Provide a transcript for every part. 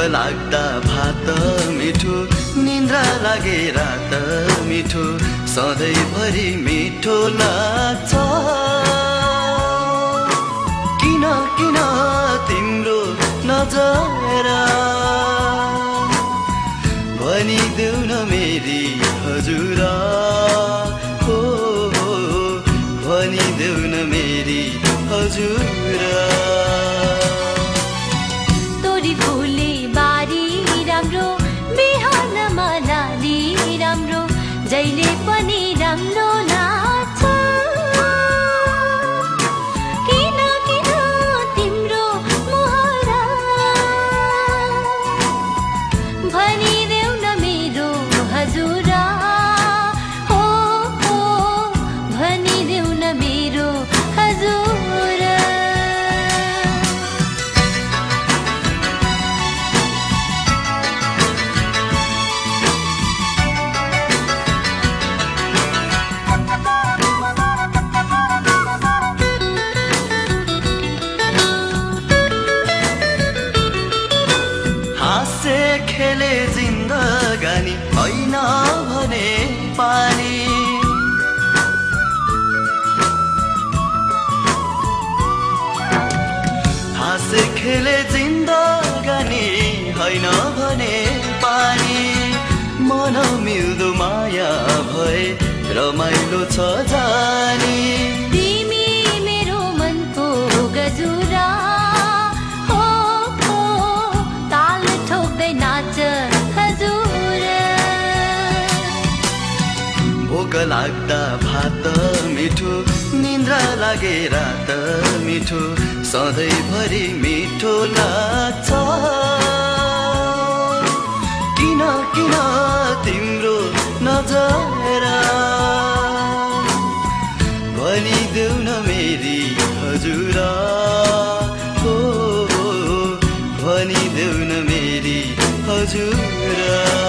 लाग्दा भात मिठो निन्द्रा लागे रात मिठो सधैँभरि मिठो लाग्छ किन किन तिम्रो नजर भनिदेऊ न मेरी हजुर हो भनिदेऊ न मेरी हजुर तोरी फुले बारी राम्रो बिहानमा लाली राम्रो जहिले पनि राम्रो लाग्छ किन किन तिम्रो मोहरा भनिदेऊ न मेरो हजुर हो भनिदेऊ न मेरो हजुर हाँसे खेले जिन्दगानी होइन भने पानी हाँसे खेले जिन्दगानी होइन भने पानी मन मिल्दो माया भए रमाइलो छ जानी तिमी मेरो मनको गजुरा हो ताल ठोक्दै नाच हजुर भोक लाग्दा भात मिठो निन्द्रा लागे रात मिठो सधैँभरि मिठो लाग्छ किन किन तिम्रो नजर भनिदेऊ न मेरी हजुर हो भनिदेऊ न मेरी हजुर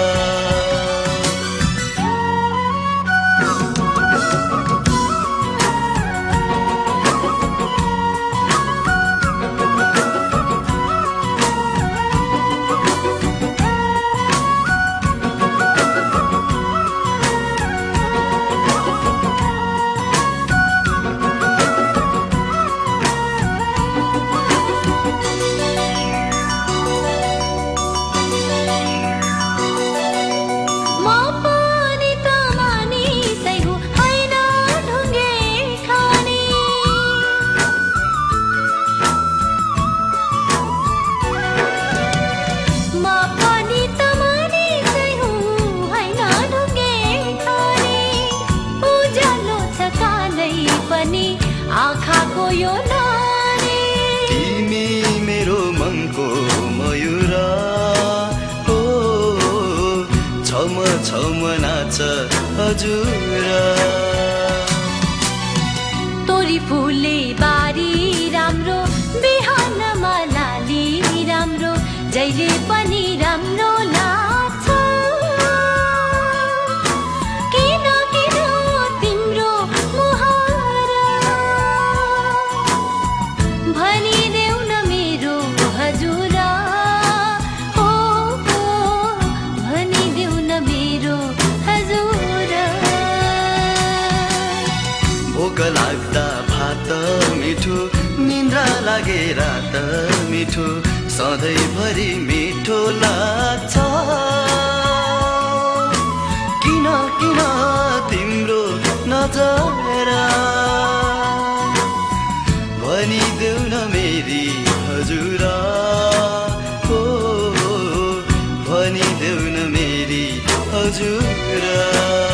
आँखाको यो नानी तिमी मेरो मनको मयूर हो छम छम नाच हजुर तोरी फुले बारी राम्रो बिहानमा लाली राम्रो जहिले पनि राम्रो लाग्छ किन किन तिम्रो मोहरा भनिदेऊ न मेरो हजुर हो भनिदेऊ न मेरो हजुर भोक लाग्दा भात मिठो निन्द्रा लागे रात मिठो सधैँभरि मिठो लाग्छ किन किन तिम्रो नजर भनिदेऊ न मेरी हजुर हो भनिदेऊ न मेरी हजुर